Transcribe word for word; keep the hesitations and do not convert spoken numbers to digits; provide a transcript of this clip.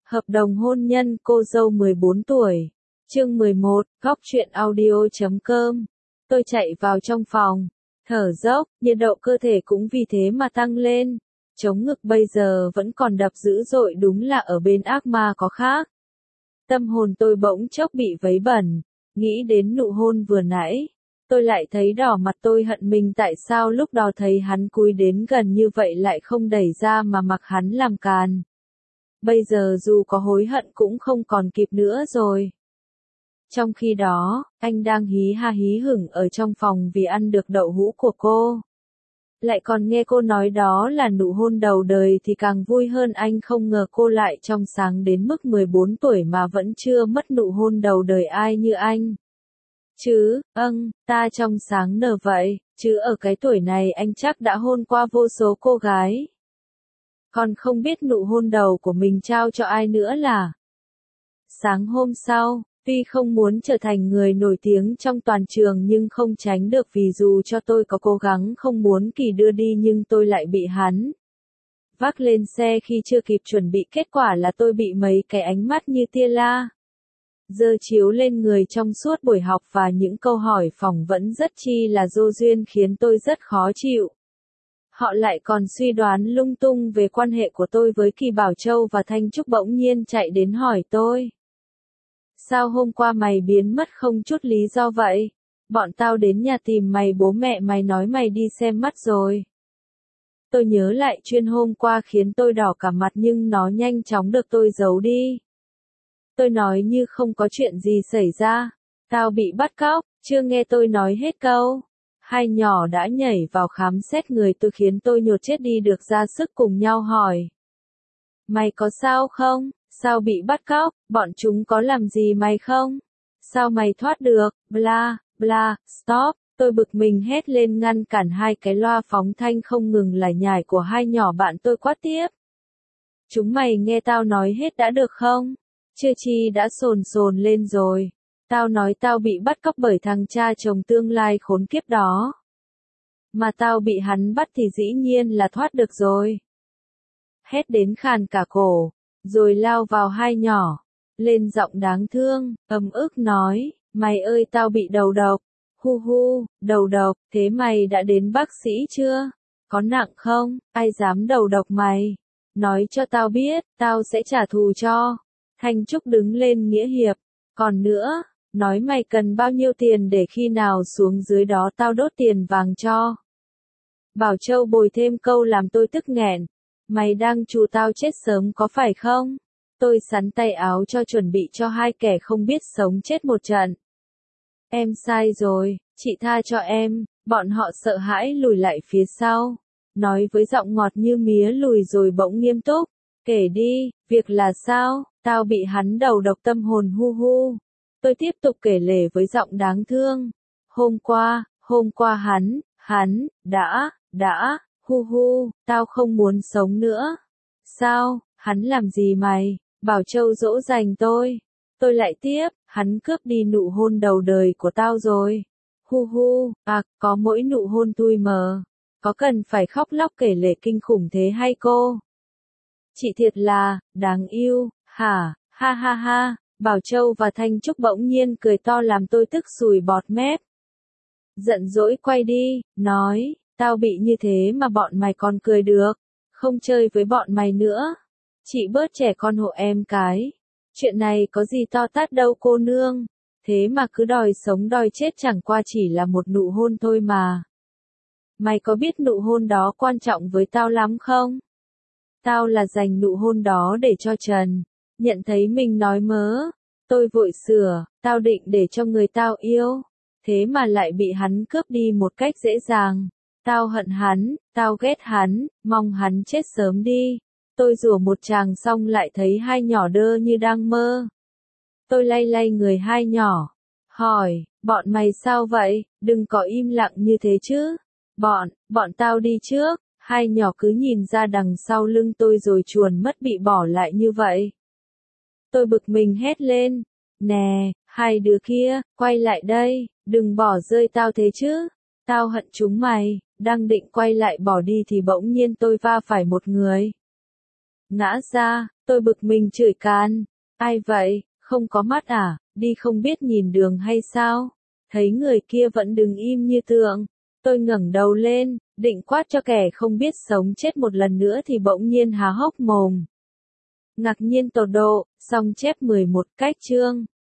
Hợp đồng hôn nhân cô dâu mười bốn tuổi. Chương mười một, góc truyện audio chấm com. Tôi chạy vào trong phòng, thở dốc, nhiệt độ cơ thể cũng vì thế mà tăng lên. Chống ngực bây giờ vẫn còn đập dữ dội, đúng là ở bên ác ma có khác. Tâm hồn tôi bỗng chốc bị vấy bẩn, nghĩ đến nụ hôn vừa nãy. Tôi lại thấy đỏ mặt, tôi hận mình tại sao lúc đó thấy hắn cúi đến gần như vậy lại không đẩy ra mà mặc hắn làm càn. Bây giờ dù có hối hận cũng không còn kịp nữa rồi. Trong khi đó, anh đang hí ha hí hửng ở trong phòng vì ăn được đậu hũ của cô. Lại còn nghe cô nói đó là nụ hôn đầu đời thì càng vui hơn. Anh không ngờ cô lại trong sáng đến mức mười bốn tuổi mà vẫn chưa mất nụ hôn đầu đời ai như anh. Chứ, âng, ta trong sáng nở vậy, chứ ở cái tuổi này anh chắc đã hôn qua vô số cô gái. Còn không biết nụ hôn đầu của mình trao cho ai nữa là. Sáng hôm sau, tuy không muốn trở thành người nổi tiếng trong toàn trường nhưng không tránh được vì dù cho tôi có cố gắng không muốn Kỳ đưa đi nhưng tôi lại bị hắn vác lên xe khi chưa kịp chuẩn bị, kết quả là tôi bị mấy cái ánh mắt như tia la giơ chiếu lên người trong suốt buổi học và những câu hỏi phỏng vấn rất chi là vô duyên khiến tôi rất khó chịu. Họ lại còn suy đoán lung tung về quan hệ của tôi với Kỳ Bảo Châu và Thanh Trúc, bỗng nhiên chạy đến hỏi tôi. Sao hôm qua mày biến mất không chút lý do vậy? Bọn tao đến nhà tìm mày, bố mẹ mày nói mày đi xem mắt rồi. Tôi nhớ lại chuyện hôm qua khiến tôi đỏ cả mặt nhưng nó nhanh chóng được tôi giấu đi. Tôi nói như không có chuyện gì xảy ra. Tao bị bắt cóc, chưa nghe tôi nói hết câu. Hai nhỏ đã nhảy vào khám xét người tôi khiến tôi nhột chết đi được, ra sức cùng nhau hỏi. Mày có sao không? Sao bị bắt cóc? Bọn chúng có làm gì mày không? Sao mày thoát được? Bla, bla, stop. Tôi bực mình hét lên ngăn cản hai cái loa phóng thanh không ngừng lải nhải của hai nhỏ bạn tôi, quát tiếp. Chúng mày nghe tao nói hết đã được không? Chưa chi đã sồn sồn lên rồi. Tao nói tao bị bắt cóc bởi thằng cha chồng tương lai khốn kiếp đó. Mà tao bị hắn bắt thì dĩ nhiên là thoát được rồi. Hét đến khàn cả cổ, rồi lao vào hai nhỏ, lên giọng đáng thương, ấm ức nói, mày ơi tao bị đầu độc, hu hu, đầu độc, thế mày đã đến bác sĩ chưa? Có nặng không? Ai dám đầu độc mày? Nói cho tao biết, tao sẽ trả thù cho. Thanh Trúc đứng lên nghĩa hiệp, còn nữa, nói mày cần bao nhiêu tiền để khi nào xuống dưới đó tao đốt tiền vàng cho. Bảo Châu bồi thêm câu làm tôi tức nghẹn. Mày đang trù tao chết sớm có phải không? Tôi sắn tay áo cho chuẩn bị cho hai kẻ không biết sống chết một trận. Em sai rồi, chị tha cho em. Bọn họ sợ hãi lùi lại phía sau, nói với giọng ngọt như mía lùi rồi bỗng nghiêm túc. Kể đi, việc là sao? Tao bị hắn đầu độc tâm hồn, hu hu. Tôi tiếp tục kể lể với giọng đáng thương. Hôm qua, hôm qua hắn, hắn, đã, đã, hu hu, tao không muốn sống nữa. Sao, hắn làm gì mày? Bảo Châu dỗ dành tôi. Tôi lại tiếp, hắn cướp đi nụ hôn đầu đời của tao rồi. Hu hu, à, có mỗi nụ hôn tui mờ. Có cần phải khóc lóc kể lể kinh khủng thế hay cô? Chị thiệt là, đáng yêu, hả, ha ha ha. Bảo Châu và Thanh Trúc bỗng nhiên cười to làm tôi tức sùi bọt mép. Giận dỗi quay đi, nói, tao bị như thế mà bọn mày còn cười được, không chơi với bọn mày nữa. Chị bớt trẻ con hộ em cái. Chuyện này có gì to tát đâu cô nương, thế mà cứ đòi sống đòi chết, chẳng qua chỉ là một nụ hôn thôi mà. Mày có biết nụ hôn đó quan trọng với tao lắm không? Tao là dành nụ hôn đó để cho Trần. Nhận thấy mình nói mớ, tôi vội sửa, tao định để cho người tao yêu, thế mà lại bị hắn cướp đi một cách dễ dàng. Tao hận hắn, tao ghét hắn, mong hắn chết sớm đi. Tôi rủa một tràng xong lại thấy hai nhỏ đơ như đang mơ. Tôi lay lay người hai nhỏ, hỏi, bọn mày sao vậy, đừng có im lặng như thế chứ. Bọn, bọn tao đi trước. Hai nhỏ cứ nhìn ra đằng sau lưng tôi rồi chuồn mất, bị bỏ lại như vậy. Tôi bực mình hét lên, nè, hai đứa kia, quay lại đây, đừng bỏ rơi tao thế chứ. Tao hận chúng mày. Đang định quay lại bỏ đi thì bỗng nhiên tôi va phải một người. Ngã ra, tôi bực mình chửi can. Ai vậy, không có mắt à, đi không biết nhìn đường hay sao? Thấy người kia vẫn đứng im như tượng. Tôi ngẩng đầu lên, định quát cho kẻ không biết sống chết một lần nữa thì bỗng nhiên há hốc mồm. Ngạc nhiên tột độ, song chép mười một cách chương.